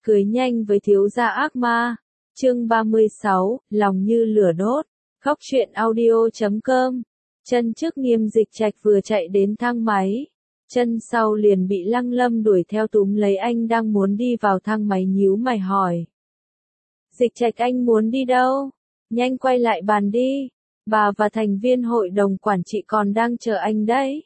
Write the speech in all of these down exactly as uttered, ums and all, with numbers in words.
Cưới nhanh với thiếu gia ác ma. Chương ba mươi sáu, lòng như lửa đốt. Khóc chuyện audio chấm com. Chân trước Nghiêm Dịch Trạch vừa chạy đến thang máy, chân sau liền bị Lăng Lâm đuổi theo túm lấy, anh đang muốn đi vào thang máy nhíu mày hỏi. Dịch Trạch, anh muốn đi đâu? Nhanh quay lại bàn đi. Bà và thành viên hội đồng quản trị còn đang chờ anh đấy.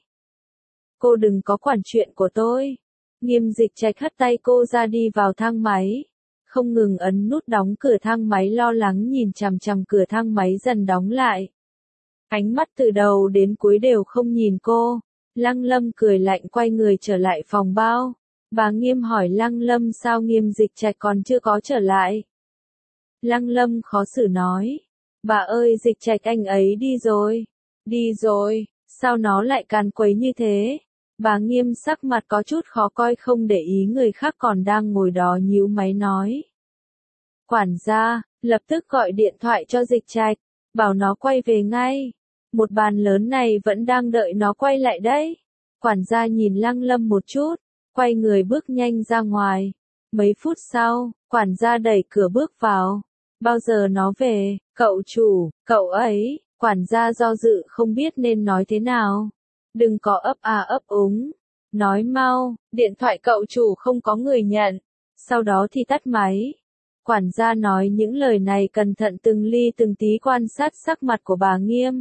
Cô đừng có quản chuyện của tôi. Nghiêm Dịch Trạch hất tay cô ra, đi vào thang máy, không ngừng ấn nút đóng cửa thang máy, lo lắng nhìn chằm chằm cửa thang máy dần đóng lại. Ánh mắt từ đầu đến cuối đều không nhìn cô. Lăng Lâm cười lạnh quay người trở lại phòng bao. Bà Nghiêm hỏi Lăng Lâm sao Nghiêm Dịch Trạch còn chưa có trở lại. Lăng Lâm khó xử nói. Bà ơi, Dịch Trạch anh ấy đi rồi. Đi rồi, sao nó lại càn quấy như thế? Bà Nghiêm sắc mặt có chút khó coi, không để ý người khác còn đang ngồi đó nhíu máy nói. Quản gia, lập tức gọi điện thoại cho Dịch Trạch, bảo nó quay về ngay. Một bàn lớn này vẫn đang đợi nó quay lại đấy. Quản gia nhìn Lăng Lâm một chút, quay người bước nhanh ra ngoài. Mấy phút sau, quản gia đẩy cửa bước vào. Bao giờ nó về, cậu chủ, cậu ấy? Quản gia do dự không biết nên nói thế nào. Đừng có ấp à ấp úng. Nói mau, điện thoại cậu chủ không có người nhận. Sau đó thì tắt máy. Quản gia nói những lời này cẩn thận từng ly từng tí quan sát sắc mặt của bà Nghiêm.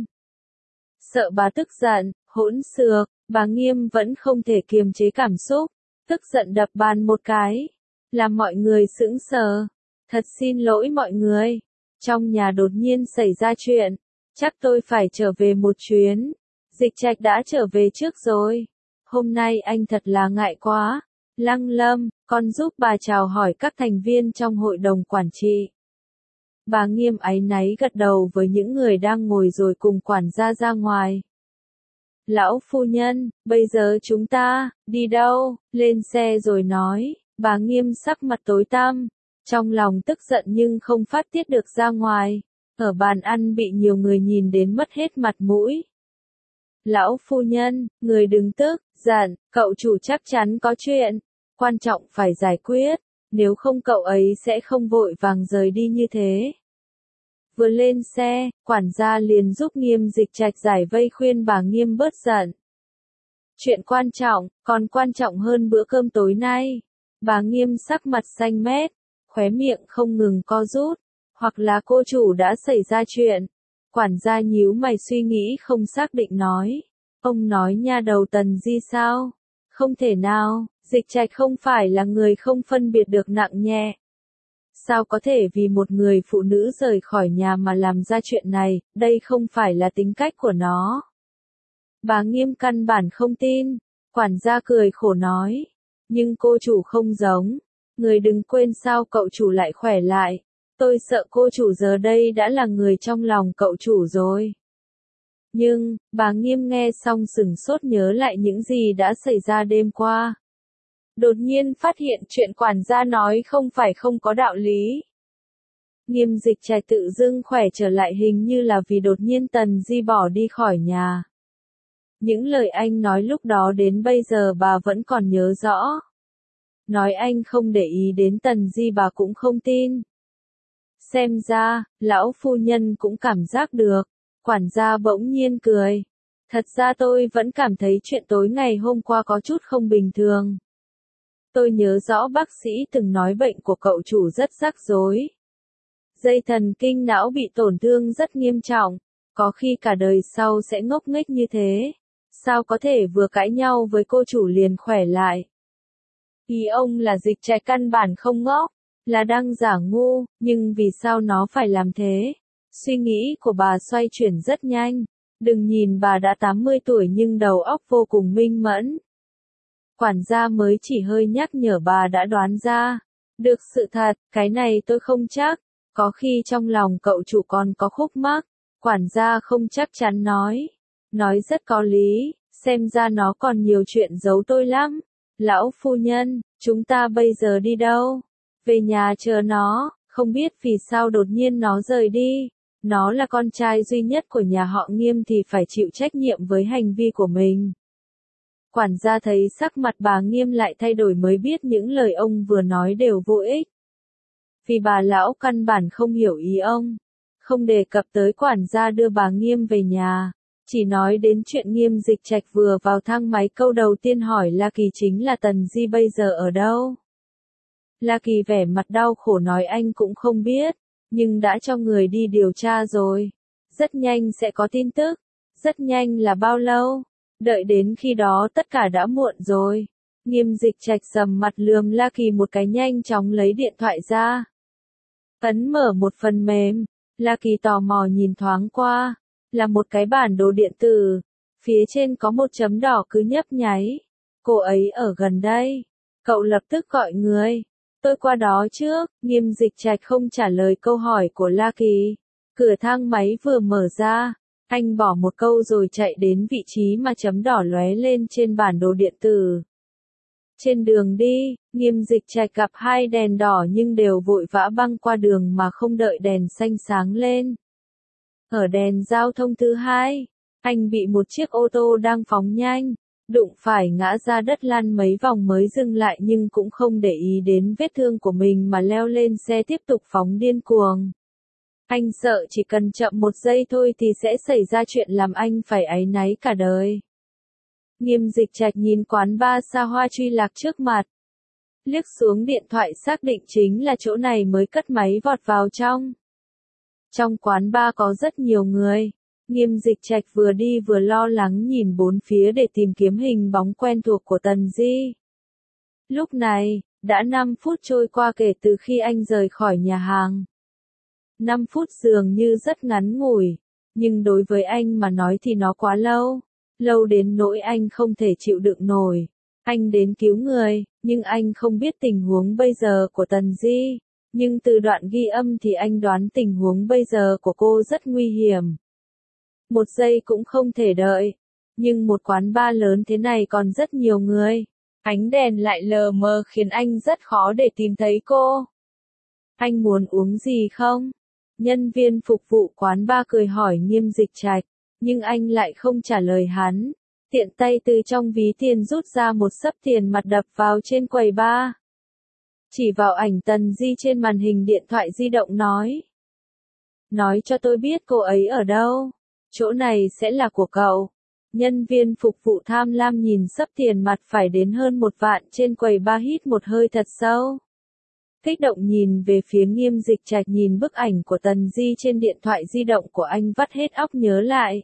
Sợ bà tức giận, hỗn xược, bà Nghiêm vẫn không thể kiềm chế cảm xúc. Tức giận đập bàn một cái. Làm mọi người sững sờ. Thật xin lỗi mọi người. Trong nhà đột nhiên xảy ra chuyện. Chắc tôi phải trở về một chuyến. Dịch Trạch đã trở về trước rồi. Hôm nay anh thật là ngại quá. Lăng Lâm, con giúp bà chào hỏi các thành viên trong hội đồng quản trị. Bà Nghiêm áy náy gật đầu với những người đang ngồi rồi cùng quản gia ra ngoài. Lão phu nhân, bây giờ chúng ta, đi đâu? Lên xe rồi nói. Bà Nghiêm sắc mặt tối tăm, trong lòng tức giận nhưng không phát tiết được ra ngoài. Ở bàn ăn bị nhiều người nhìn đến mất hết mặt mũi. Lão phu nhân, người đừng tức giận, cậu chủ chắc chắn có chuyện quan trọng phải giải quyết, nếu không cậu ấy sẽ không vội vàng rời đi như thế. Vừa lên xe, quản gia liền giúp Nghiêm Dịch Trạch giải vây, khuyên bà Nghiêm bớt giận. Chuyện quan trọng, còn quan trọng hơn bữa cơm tối nay. Bà Nghiêm sắc mặt xanh mét, khóe miệng không ngừng co rút, hoặc là cô chủ đã xảy ra chuyện. Quản gia nhíu mày suy nghĩ không xác định nói. Ông nói nha đầu Tần Di sao? Không thể nào, Dịch Trạch không phải là người không phân biệt được nặng nhẹ. Sao có thể vì một người phụ nữ rời khỏi nhà mà làm ra chuyện này, đây không phải là tính cách của nó. Bà Nghiêm căn bản không tin, quản gia cười khổ nói. Nhưng cô chủ không giống, người đừng quên sao cậu chủ lại khỏe lại. Tôi sợ cô chủ giờ đây đã là người trong lòng cậu chủ rồi. Nhưng, bà Nghiêm nghe xong sửng sốt nhớ lại những gì đã xảy ra đêm qua. Đột nhiên phát hiện chuyện quản gia nói không phải không có đạo lý. Nghiêm Dịch Trạch tự dưng khỏe trở lại hình như là vì đột nhiên Tần Di bỏ đi khỏi nhà. Những lời anh nói lúc đó đến bây giờ bà vẫn còn nhớ rõ. Nói anh không để ý đến Tần Di bà cũng không tin. Xem ra, lão phu nhân cũng cảm giác được. Quản gia bỗng nhiên cười. Thật ra tôi vẫn cảm thấy chuyện tối ngày hôm qua có chút không bình thường. Tôi nhớ rõ bác sĩ từng nói bệnh của cậu chủ rất rắc rối. Dây thần kinh não bị tổn thương rất nghiêm trọng. Có khi cả đời sau sẽ ngốc nghếch như thế. Sao có thể vừa cãi nhau với cô chủ liền khỏe lại? Ý ông là Dịch Trạch căn bản không ngốc, là đang giả ngu, nhưng vì sao nó phải làm thế? Suy nghĩ của bà xoay chuyển rất nhanh. Đừng nhìn bà đã tám mươi tuổi nhưng đầu óc vô cùng minh mẫn. Quản gia mới chỉ hơi nhắc nhở bà đã đoán ra. Được sự thật, cái này tôi không chắc. Có khi trong lòng cậu chủ còn có khúc mắc. Quản gia không chắc chắn nói. Nói rất có lý, xem ra nó còn nhiều chuyện giấu tôi lắm. Lão phu nhân, chúng ta bây giờ đi đâu? Về nhà chờ nó, không biết vì sao đột nhiên nó rời đi. Nó là con trai duy nhất của nhà họ Nghiêm thì phải chịu trách nhiệm với hành vi của mình. Quản gia thấy sắc mặt bà Nghiêm lại thay đổi mới biết những lời ông vừa nói đều vô ích. Vì bà lão căn bản không hiểu ý ông. Không đề cập tới quản gia đưa bà Nghiêm về nhà. Chỉ nói đến chuyện Nghiêm Dịch Trạch vừa vào thang máy, câu đầu tiên hỏi La Kỳ chính là Tần Di bây giờ ở đâu. La Kỳ vẻ mặt đau khổ nói anh cũng không biết, nhưng đã cho người đi điều tra rồi. Rất nhanh sẽ có tin tức. Rất nhanh là bao lâu? Đợi đến khi đó tất cả đã muộn rồi. Nghiêm Dịch Trạch sầm mặt lườm La Kỳ một cái, nhanh chóng lấy điện thoại ra. Ấn mở một phần mềm. La Kỳ tò mò nhìn thoáng qua. Là một cái bản đồ điện tử. Phía trên có một chấm đỏ cứ nhấp nháy. Cô ấy ở gần đây. Cậu lập tức gọi người. Tôi qua đó trước. Nghiêm Dịch Trạch không trả lời câu hỏi của La Kỳ. Cửa thang máy vừa mở ra. Anh bỏ một câu rồi chạy đến vị trí mà chấm đỏ lóe lên trên bản đồ điện tử. Trên đường đi, Nghiêm Dịch Trạch gặp hai đèn đỏ nhưng đều vội vã băng qua đường mà không đợi đèn xanh sáng lên. Ở đèn giao thông thứ hai, anh bị một chiếc ô tô đang phóng nhanh, đụng phải ngã ra đất, lăn mấy vòng mới dừng lại nhưng cũng không để ý đến vết thương của mình mà leo lên xe tiếp tục phóng điên cuồng. Anh sợ chỉ cần chậm một giây thôi thì sẽ xảy ra chuyện làm anh phải áy náy cả đời. Nghiêm Dịch Trạch nhìn quán bar xa hoa Truy Lạc trước mặt. Liếc xuống điện thoại xác định chính là chỗ này mới cất máy vọt vào trong. Trong quán bar có rất nhiều người. Nghiêm Dịch Trạch vừa đi vừa lo lắng nhìn bốn phía để tìm kiếm hình bóng quen thuộc của Tần Di. Lúc này, đã năm phút trôi qua kể từ khi anh rời khỏi nhà hàng. năm phút dường như rất ngắn ngủi, nhưng đối với anh mà nói thì nó quá lâu. Lâu đến nỗi anh không thể chịu đựng nổi. Anh đến cứu người, nhưng anh không biết tình huống bây giờ của Tần Di. Nhưng từ đoạn ghi âm thì anh đoán tình huống bây giờ của cô rất nguy hiểm. Một giây cũng không thể đợi. Nhưng một quán bar lớn thế này còn rất nhiều người. Ánh đèn lại lờ mờ khiến anh rất khó để tìm thấy cô. Anh muốn uống gì không? Nhân viên phục vụ quán bar cười hỏi Nghiêm Dịch Trạch. Nhưng anh lại không trả lời hắn. Tiện tay từ trong ví tiền rút ra một xấp tiền mặt đập vào trên quầy bar. Chỉ vào ảnh Tần Di trên màn hình điện thoại di động nói. Nói cho tôi biết cô ấy ở đâu. Chỗ này sẽ là của cậu. Nhân viên phục vụ tham lam nhìn xấp tiền mặt phải đến hơn một vạn trên quầy bar, hít một hơi thật sâu. Kích động nhìn về phía Nghiêm Dịch Trạch, nhìn bức ảnh của Tần Di trên điện thoại di động của anh vắt hết óc nhớ lại.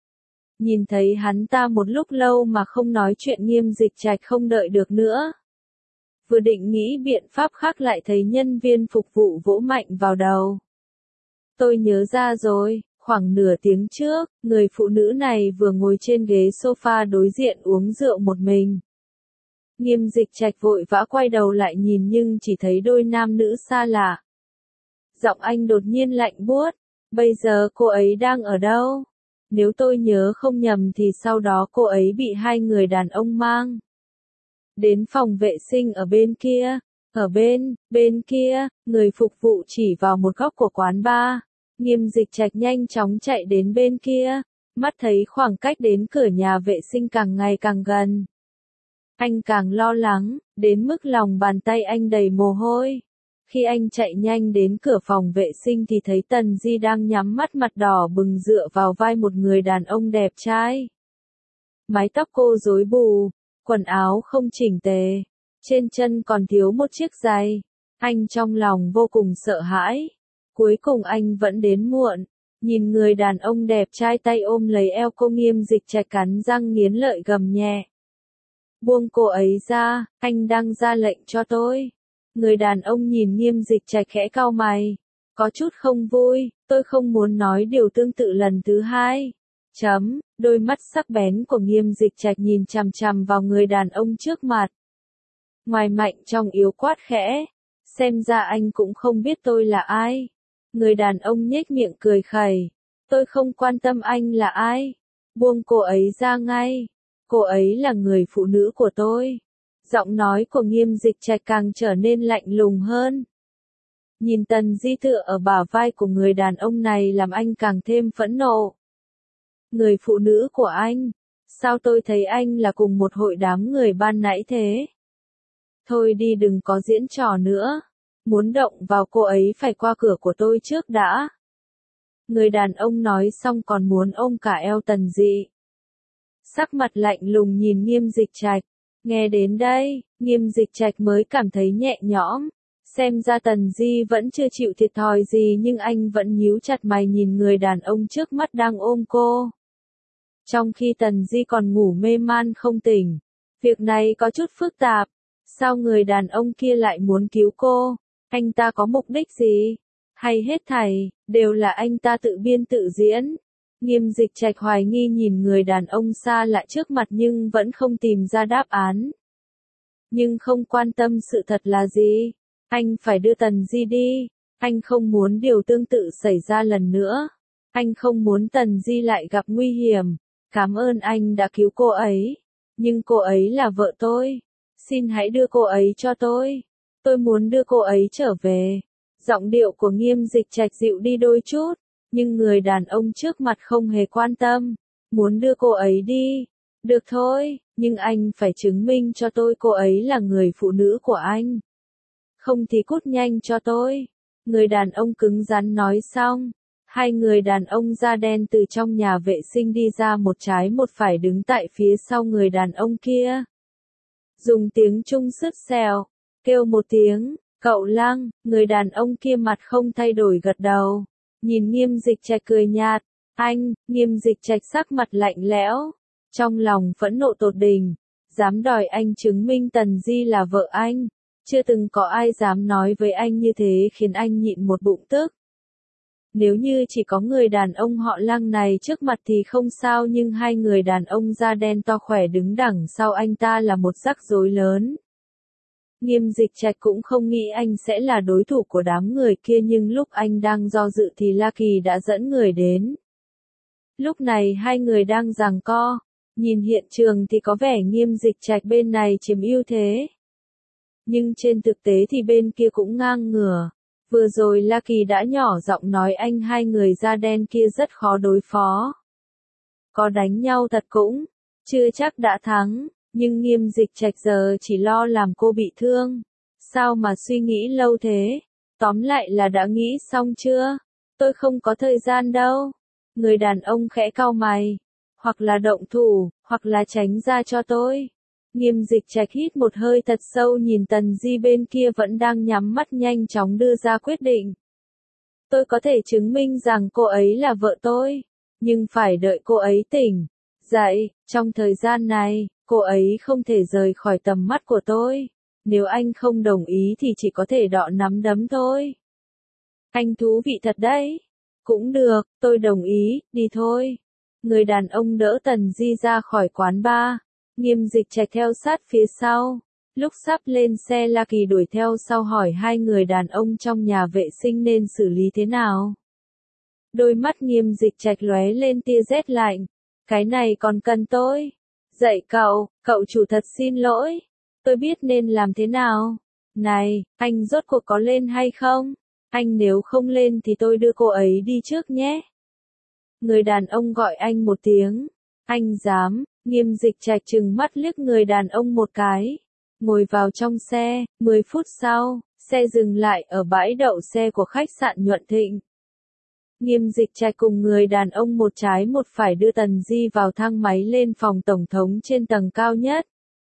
Nhìn thấy hắn ta một lúc lâu mà không nói chuyện, Nghiêm Dịch Trạch không đợi được nữa. Vừa định nghĩ biện pháp khác lại thấy nhân viên phục vụ vỗ mạnh vào đầu. Tôi nhớ ra rồi, khoảng nửa tiếng trước, người phụ nữ này vừa ngồi trên ghế sofa đối diện uống rượu một mình. Nghiêm Dịch Trạch vội vã quay đầu lại nhìn nhưng chỉ thấy đôi nam nữ xa lạ. Giọng anh đột nhiên lạnh buốt. Bây giờ cô ấy đang ở đâu? Nếu tôi nhớ không nhầm thì sau đó cô ấy bị hai người đàn ông mang đến phòng vệ sinh ở bên kia. Ở bên, bên kia, người phục vụ chỉ vào một góc của quán bar. Nghiêm Dịch Trạch nhanh chóng chạy đến bên kia. Mắt thấy khoảng cách đến cửa nhà vệ sinh càng ngày càng gần. Anh càng lo lắng, đến mức lòng bàn tay anh đầy mồ hôi. Khi anh chạy nhanh đến cửa phòng vệ sinh thì thấy Tần Di đang nhắm mắt, mặt đỏ bừng dựa vào vai một người đàn ông đẹp trai. Mái tóc cô rối bù, quần áo không chỉnh tề, trên chân còn thiếu một chiếc giày. Anh trong lòng vô cùng sợ hãi. Cuối cùng anh vẫn đến muộn. Nhìn người đàn ông đẹp trai tay ôm lấy eo cô, Nghiêm Dịch Trạch cắn răng nghiến lợi gầm nhẹ. Buông cô ấy ra, anh đang ra lệnh cho tôi. Người đàn ông nhìn Nghiêm Dịch Trạch khẽ cau mày. Có chút không vui, tôi không muốn nói điều tương tự lần thứ hai. Chấm, đôi mắt sắc bén của Nghiêm Dịch Trạch nhìn chằm chằm vào người đàn ông trước mặt. Ngoài mạnh trong yếu quát khẽ. Xem ra anh cũng không biết tôi là ai. Người đàn ông nhếch miệng cười khẩy. Tôi không quan tâm anh là ai. Buông cô ấy ra ngay. Cô ấy là người phụ nữ của tôi. Giọng nói của Nghiêm Dịch Trạch càng trở nên lạnh lùng hơn. Nhìn Tần Di tựa ở bả vai của người đàn ông này làm anh càng thêm phẫn nộ. Người phụ nữ của anh. Sao tôi thấy anh là cùng một hội đám người ban nãy thế? Thôi đi đừng có diễn trò nữa. Muốn động vào cô ấy phải qua cửa của tôi trước đã. Người đàn ông nói xong còn muốn ôm cả eo Tần Dị. Sắc mặt lạnh lùng nhìn Nghiêm Dịch Trạch. Nghe đến đây, Nghiêm Dịch Trạch mới cảm thấy nhẹ nhõm. Xem ra Tần Di vẫn chưa chịu thiệt thòi gì nhưng anh vẫn nhíu chặt mày nhìn người đàn ông trước mắt đang ôm cô. Trong khi Tần Di còn ngủ mê man không tỉnh. Việc này có chút phức tạp. Sao người đàn ông kia lại muốn cứu cô? Anh ta có mục đích gì? Hay hết thảy, đều là anh ta tự biên tự diễn? Nghiêm Dịch Trạch hoài nghi nhìn người đàn ông xa lạ trước mặt nhưng vẫn không tìm ra đáp án. Nhưng không quan tâm sự thật là gì. Anh phải đưa Tần Di đi. Anh không muốn điều tương tự xảy ra lần nữa. Anh không muốn Tần Di lại gặp nguy hiểm. Cảm ơn anh đã cứu cô ấy. Nhưng cô ấy là vợ tôi. Xin hãy đưa cô ấy cho tôi. Tôi muốn đưa cô ấy trở về. Giọng điệu của Nghiêm Dịch Trạch dịu đi đôi chút. Nhưng người đàn ông trước mặt không hề quan tâm. Muốn đưa cô ấy đi. Được thôi, nhưng anh phải chứng minh cho tôi cô ấy là người phụ nữ của anh. Không thì cút nhanh cho tôi. Người đàn ông cứng rắn nói xong. Hai người đàn ông da đen từ trong nhà vệ sinh đi ra một trái một phải đứng tại phía sau người đàn ông kia. Dùng tiếng Trung sứt sẹo, kêu một tiếng, cậu Lăng, người đàn ông kia mặt không thay đổi gật đầu. Nhìn Nghiêm Dịch Trạch cười nhạt, anh, Nghiêm Dịch Trạch sắc mặt lạnh lẽo. Trong lòng phẫn nộ tột đỉnh, dám đòi anh chứng minh Tần Di là vợ anh. Chưa từng có ai dám nói với anh như thế khiến anh nhịn một bụng tức. Nếu như chỉ có người đàn ông họ Lăng này trước mặt thì không sao nhưng hai người đàn ông da đen to khỏe đứng đằng sau anh ta là một rắc rối lớn. Nghiêm Dịch Trạch cũng không nghĩ anh sẽ là đối thủ của đám người kia nhưng lúc anh đang do dự thì La Kỳ đã dẫn người đến. Lúc này hai người đang giằng co, nhìn hiện trường thì có vẻ Nghiêm Dịch Trạch bên này chiếm ưu thế. Nhưng trên thực tế thì bên kia cũng ngang ngửa. Vừa rồi La Kỳ đã nhỏ giọng nói anh hai người da đen kia rất khó đối phó. Có đánh nhau thật cũng, chưa chắc đã thắng, nhưng Nghiêm Dịch Trạch giờ chỉ lo làm cô bị thương. Sao mà suy nghĩ lâu thế? Tóm lại là đã nghĩ xong chưa? Tôi không có thời gian đâu. Người đàn ông khẽ cau mày. Hoặc là động thủ, hoặc là tránh ra cho tôi. Nghiêm Dịch Trạch hít một hơi thật sâu nhìn Tần Di bên kia vẫn đang nhắm mắt nhanh chóng đưa ra quyết định. Tôi có thể chứng minh rằng cô ấy là vợ tôi, nhưng phải đợi cô ấy tỉnh dậy. Trong thời gian này, cô ấy không thể rời khỏi tầm mắt của tôi. Nếu anh không đồng ý thì chỉ có thể đọ nắm đấm thôi. Anh thú vị thật đấy. Cũng được, tôi đồng ý, đi thôi. Người đàn ông đỡ Tần Di ra khỏi quán bar. Nghiêm Dịch Trạch theo sát phía sau. Lúc sắp lên xe La Kỳ đuổi theo sau hỏi hai người đàn ông trong nhà vệ sinh nên xử lý thế nào. Đôi mắt Nghiêm Dịch Trạch lóe lên tia rét lạnh. Cái này còn cần tôi? Dậy cậu, cậu chủ thật xin lỗi. Tôi biết nên làm thế nào. Này, anh rốt cuộc có lên hay không? Anh nếu không lên thì tôi đưa cô ấy đi trước nhé. Người đàn ông gọi anh một tiếng. Anh dám? Nghiêm Dịch Trạch trừng mắt liếc người đàn ông một cái. Ngồi vào trong xe, mười phút sau, xe dừng lại ở bãi đậu xe của khách sạn Nhuận Thịnh. Nghiêm Dịch Trạch cùng người đàn ông một trái một phải đưa Tần Di vào thang máy lên phòng tổng thống trên tầng cao nhất.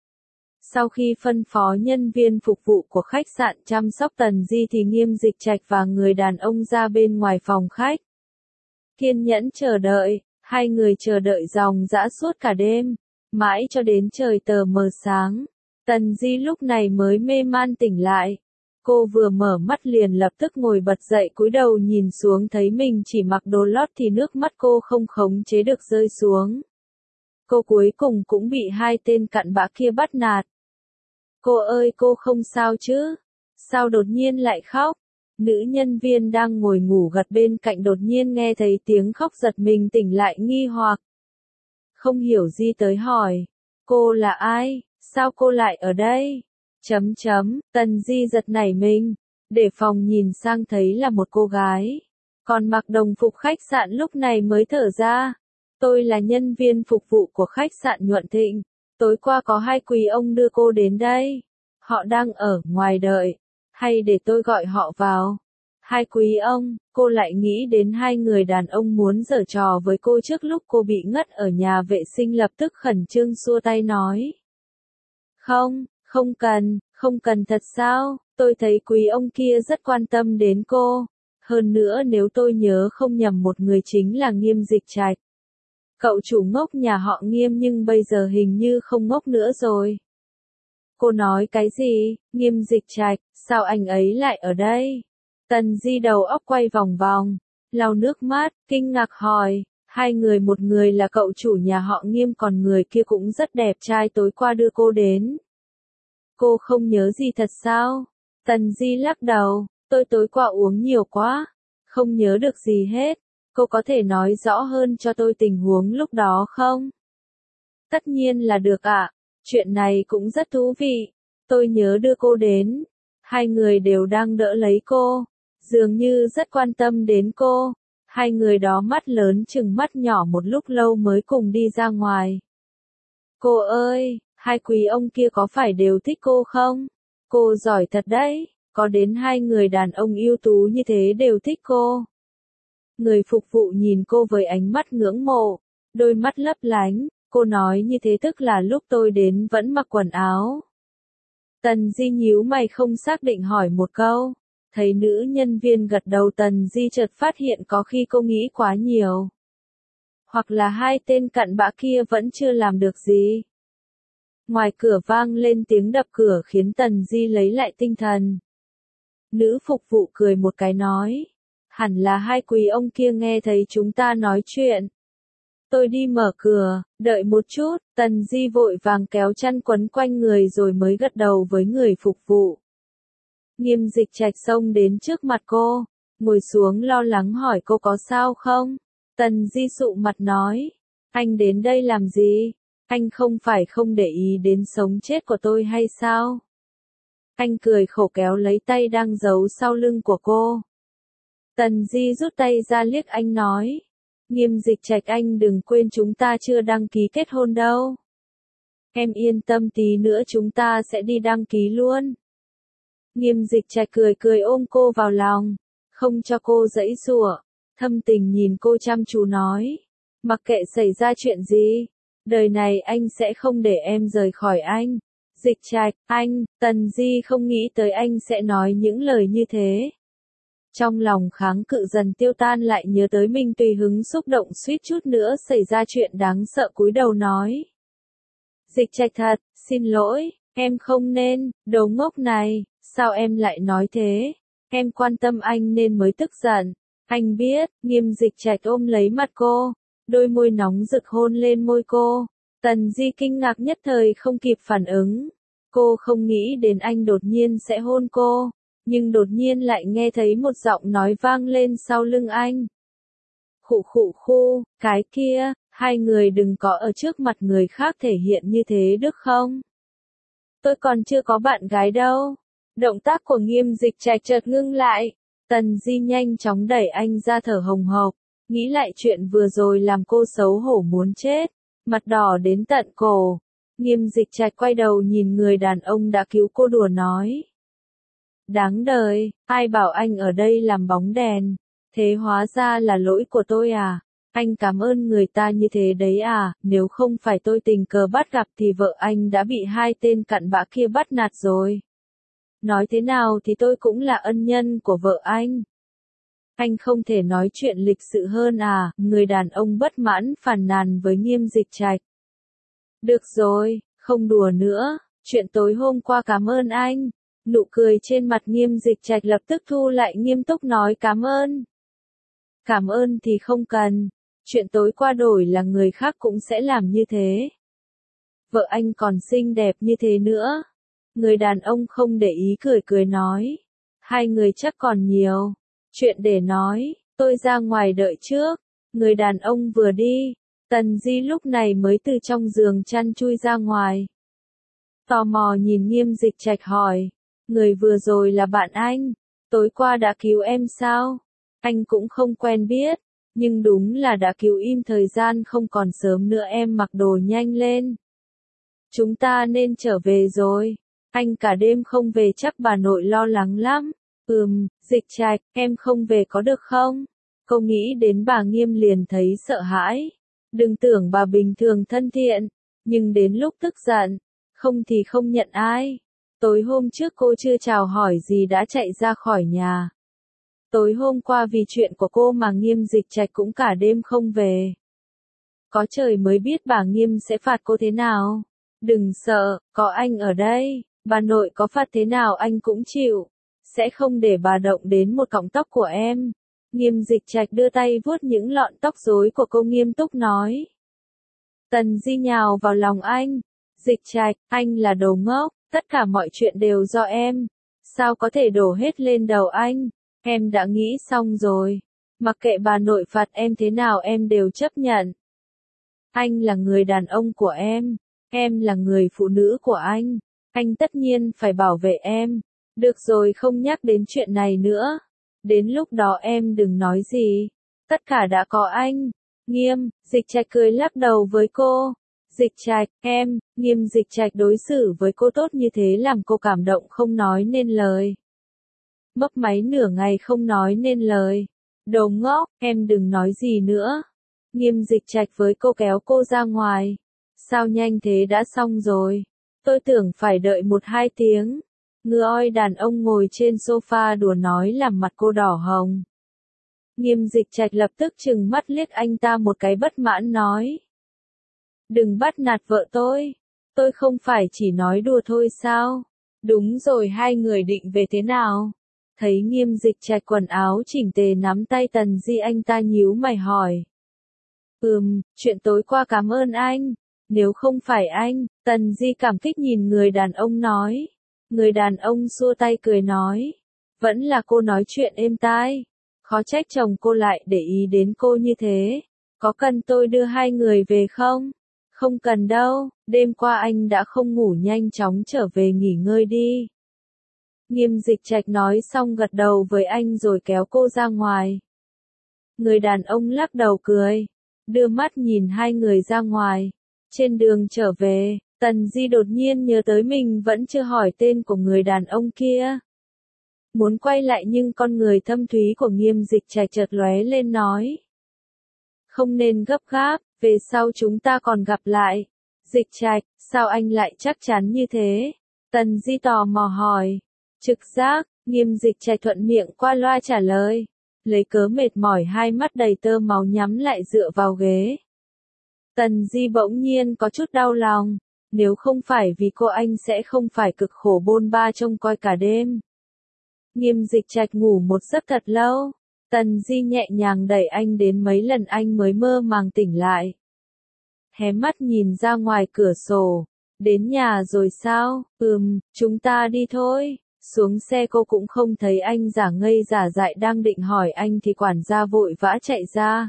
Sau khi phân phó nhân viên phục vụ của khách sạn chăm sóc Tần Di thì Nghiêm Dịch Trạch và người đàn ông ra bên ngoài phòng khách. Kiên nhẫn chờ đợi, hai người chờ đợi ròng rã suốt cả đêm, mãi cho đến trời tờ mờ sáng. Tần Di lúc này mới mê man tỉnh lại. Cô vừa mở mắt liền lập tức ngồi bật dậy cúi đầu nhìn xuống thấy mình chỉ mặc đồ lót thì nước mắt cô không khống chế được rơi xuống. Cô cuối cùng cũng bị hai tên cặn bã kia bắt nạt. Cô ơi cô không sao chứ? Sao đột nhiên lại khóc? Nữ nhân viên đang ngồi ngủ gật bên cạnh đột nhiên nghe thấy tiếng khóc giật mình tỉnh lại nghi hoặc. Không hiểu gì tới hỏi. Cô là ai? Sao cô lại ở đây? Chấm chấm, Tần Di giật nảy mình. Để phòng nhìn sang thấy là một cô gái. Còn mặc đồng phục khách sạn lúc này mới thở ra. Tôi là nhân viên phục vụ của khách sạn Nhuận Thịnh. Tối qua có hai quý ông đưa cô đến đây. Họ đang ở ngoài đợi. Hay để tôi gọi họ vào? Hai quý ông, cô lại nghĩ đến hai người đàn ông muốn giở trò với cô trước lúc cô bị ngất ở nhà vệ sinh, lập tức khẩn trương xua tay nói. Không, không cần, không cần thật sao, tôi thấy quý ông kia rất quan tâm đến cô. Hơn nữa nếu tôi nhớ không nhầm một người chính là Nghiêm Dịch Trạch. Cậu chủ ngốc nhà họ Nghiêm nhưng bây giờ hình như không ngốc nữa rồi. Cô nói cái gì, Nghiêm Dịch Trạch, sao anh ấy lại ở đây? Tần Di đầu óc quay vòng vòng, lau nước mắt, kinh ngạc hỏi, hai người, một người là cậu chủ nhà họ Nghiêm còn người kia cũng rất đẹp trai, tối qua đưa cô đến. Cô không nhớ gì thật sao? Tần Di lắc đầu, tôi tối qua uống nhiều quá, không nhớ được gì hết. Cô có thể nói rõ hơn cho tôi tình huống lúc đó không? Tất nhiên là được ạ, chuyện này cũng rất thú vị. Tôi nhớ đưa cô đến, hai người đều đang đỡ lấy cô, dường như rất quan tâm đến cô. Hai người đó mắt lớn chừng mắt nhỏ một lúc lâu mới cùng đi ra ngoài. Cô ơi, hai quý ông kia có phải đều thích cô không? Cô giỏi thật đấy, có đến hai người đàn ông ưu tú như thế đều thích cô. Người phục vụ nhìn cô với ánh mắt ngưỡng mộ, đôi mắt lấp lánh, cô nói như thế tức là lúc tôi đến vẫn mặc quần áo. Tần Di nhíu mày không xác định hỏi một câu, thấy nữ nhân viên gật đầu Tần Di chợt phát hiện có khi cô nghĩ quá nhiều. Hoặc là hai tên cặn bã kia vẫn chưa làm được gì. Ngoài cửa vang lên tiếng đập cửa khiến Tần Di lấy lại tinh thần. Nữ phục vụ cười một cái nói. Hẳn là hai quý ông kia nghe thấy chúng ta nói chuyện. Tôi đi mở cửa, đợi một chút, Tần Di vội vàng kéo chăn quấn quanh người rồi mới gật đầu với người phục vụ. Nghiêm Dịch Trạch xông đến trước mặt cô, ngồi xuống lo lắng hỏi cô có sao không? Tần Di sụ mặt nói, anh đến đây làm gì? Anh không phải không để ý đến sống chết của tôi hay sao? Anh cười khổ kéo lấy tay đang giấu sau lưng của cô. Tần Di rút tay ra liếc anh nói. Nghiêm Dịch Trạch anh đừng quên chúng ta chưa đăng ký kết hôn đâu. Em yên tâm tí nữa chúng ta sẽ đi đăng ký luôn. Nghiêm Dịch Trạch cười cười ôm cô vào lòng, không cho cô giãy giụa, thâm tình nhìn cô chăm chú nói. Mặc kệ xảy ra chuyện gì, đời này anh sẽ không để em rời khỏi anh. Dịch Trạch, anh, Tần Di không nghĩ tới anh sẽ nói những lời như thế. Trong lòng kháng cự dần tiêu tan lại nhớ tới mình tùy hứng xúc động suýt chút nữa xảy ra chuyện đáng sợ cúi đầu nói. Dịch Trạch thật, xin lỗi, em không nên, đồ ngốc này, sao em lại nói thế? Em quan tâm anh nên mới tức giận. Anh biết, Nghiêm Dịch Trạch ôm lấy mặt cô, đôi môi nóng rực hôn lên môi cô. Tần Di kinh ngạc nhất thời không kịp phản ứng. Cô không nghĩ đến anh đột nhiên sẽ hôn cô. Nhưng đột nhiên lại nghe thấy một giọng nói vang lên sau lưng anh. Khụ khụ khu, cái kia, hai người đừng có ở trước mặt người khác thể hiện như thế được không? Tôi còn chưa có bạn gái đâu. Động tác của Nghiêm Dịch Trạch chợt ngưng lại. Tần Di nhanh chóng đẩy anh ra thở hồng hộc. Nghĩ lại chuyện vừa rồi làm cô xấu hổ muốn chết. Mặt đỏ đến tận cổ. Nghiêm Dịch Trạch quay đầu nhìn người đàn ông đã cứu cô đùa nói. Đáng đời, ai bảo anh ở đây làm bóng đèn, thế hóa ra là lỗi của tôi à, anh cảm ơn người ta như thế đấy à, nếu không phải tôi tình cờ bắt gặp thì vợ anh đã bị hai tên cặn bã kia bắt nạt rồi. Nói thế nào thì tôi cũng là ân nhân của vợ anh. Anh không thể nói chuyện lịch sự hơn à, người đàn ông bất mãn phàn nàn với Nghiêm Dịch Trạch. Được rồi, không đùa nữa, chuyện tối hôm qua cảm ơn anh. Nụ cười trên mặt Nghiêm Dịch Trạch lập tức thu lại nghiêm túc nói cảm ơn. Cảm ơn thì không cần, chuyện tối qua đổi là người khác cũng sẽ làm như thế. Vợ anh còn xinh đẹp như thế nữa. Người đàn ông không để ý cười cười nói. Hai người chắc còn nhiều chuyện để nói, tôi ra ngoài đợi trước. Người đàn ông vừa đi, Tần Di lúc này mới từ trong giường chăn chui ra ngoài. Tò mò nhìn Nghiêm Dịch Trạch hỏi. Người vừa rồi là bạn anh, tối qua đã cứu em sao? Anh cũng không quen biết. Nhưng đúng là đã cứu im thời gian không còn sớm nữa, em mặc đồ nhanh lên. Chúng ta nên trở về rồi. Anh cả đêm không về chắc bà nội lo lắng lắm. Ừm, Dịch Trạch, em không về có được không? Cô nghĩ đến bà Nghiêm liền thấy sợ hãi. Đừng tưởng bà bình thường thân thiện, nhưng đến lúc tức giận, không thì không nhận ai. Tối hôm trước cô chưa chào hỏi gì đã chạy ra khỏi nhà. Tối hôm qua vì chuyện của cô mà Nghiêm Dịch Trạch cũng cả đêm không về. Có trời mới biết bà Nghiêm sẽ phạt cô thế nào. Đừng sợ, có anh ở đây, bà nội có phạt thế nào anh cũng chịu. Sẽ không để bà động đến một cọng tóc của em. Nghiêm Dịch Trạch đưa tay vuốt những lọn tóc rối của cô nghiêm túc nói. Tần Di nhào vào lòng anh. Dịch Trạch, anh là đồ ngốc, tất cả mọi chuyện đều do em. Sao có thể đổ hết lên đầu anh? Em đã nghĩ xong rồi. Mặc kệ bà nội phạt em thế nào em đều chấp nhận. Anh là người đàn ông của em. Em là người phụ nữ của anh. Anh tất nhiên phải bảo vệ em. Được rồi, không nhắc đến chuyện này nữa. Đến lúc đó em đừng nói gì. Tất cả đã có anh. Nghiêm, Dịch Trạch cười lắc đầu với cô. Dịch Trạch, em, Nghiêm Dịch Trạch đối xử với cô tốt như thế làm cô cảm động không nói nên lời. Mấp máy nửa ngày không nói nên lời. Đồ ngốc, em đừng nói gì nữa. Nghiêm Dịch Trạch với cô kéo cô ra ngoài. Sao nhanh thế đã xong rồi? Tôi tưởng phải đợi một hai tiếng. Ngựa oi đàn ông ngồi trên sofa đùa nói làm mặt cô đỏ hồng. Nghiêm Dịch Trạch lập tức trừng mắt liếc anh ta một cái bất mãn nói. Đừng bắt nạt vợ tôi. Tôi không phải chỉ nói đùa thôi sao? Đúng rồi, hai người định về thế nào? Thấy Nghiêm Dịch Trạch quần áo chỉnh tề nắm tay Tần Di, anh ta nhíu mày hỏi. Ừm, chuyện tối qua cảm ơn anh. Nếu không phải anh, Tần Di cảm kích nhìn người đàn ông nói. Người đàn ông xua tay cười nói. Vẫn là cô nói chuyện êm tai. Khó trách chồng cô lại để ý đến cô như thế. Có cần tôi đưa hai người về không? Không cần đâu, đêm qua anh đã không ngủ, nhanh chóng trở về nghỉ ngơi đi. Nghiêm Dịch Trạch nói xong gật đầu với anh rồi kéo cô ra ngoài. Người đàn ông lắc đầu cười, đưa mắt nhìn hai người ra ngoài. Trên đường trở về, Tần Di đột nhiên nhớ tới mình vẫn chưa hỏi tên của người đàn ông kia. Muốn quay lại nhưng con người thâm thúy của Nghiêm Dịch Trạch chợt lóe lên nói. Không nên gấp gáp, về sau chúng ta còn gặp lại. Dịch Trạch, sao anh lại chắc chắn như thế? Tần Di tò mò hỏi. Trực giác, Nghiêm Dịch Trạch thuận miệng qua loa trả lời. Lấy cớ mệt mỏi hai mắt đầy tơ máu nhắm lại dựa vào ghế. Tần Di bỗng nhiên có chút đau lòng. Nếu không phải vì cô anh sẽ không phải cực khổ bôn ba trông coi cả đêm. Nghiêm Dịch Trạch ngủ một giấc thật lâu. Tần Di nhẹ nhàng đẩy anh đến mấy lần anh mới mơ màng tỉnh lại. Hé mắt nhìn ra ngoài cửa sổ. Đến nhà rồi sao? Ừm, chúng ta đi thôi. Xuống xe cô cũng không thấy anh, giả ngây giả dại đang định hỏi anh thì quản gia vội vã chạy ra.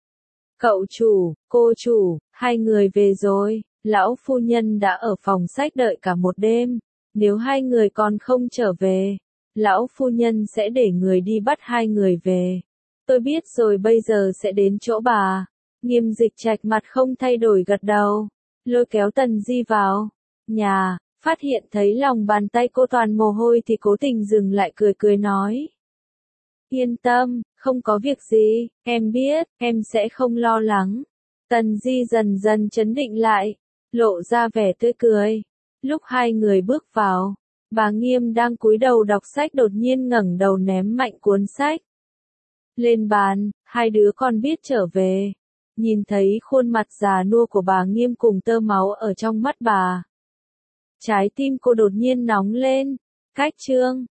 Cậu chủ, cô chủ, hai người về rồi. Lão phu nhân đã ở phòng sách đợi cả một đêm. Nếu hai người còn không trở về, lão phu nhân sẽ để người đi bắt hai người về. Tôi biết rồi, bây giờ sẽ đến chỗ bà. Nghiêm Dịch Trạch mặt không thay đổi gật đầu, lôi kéo Tần Di vào nhà, phát hiện thấy lòng bàn tay cô toàn mồ hôi thì cố tình dừng lại, cười cười nói. Yên tâm, không có việc gì, em biết, em sẽ không lo lắng. Tần Di dần dần trấn định lại, lộ ra vẻ tươi cười. Lúc hai người bước vào, bà Nghiêm đang cúi đầu đọc sách đột nhiên ngẩng đầu ném mạnh cuốn sách lên bàn. Hai đứa con biết trở về. Nhìn thấy khuôn mặt già nua của bà Nghiêm cùng tơ máu ở trong mắt bà, trái tim cô đột nhiên nóng lên. Cách chương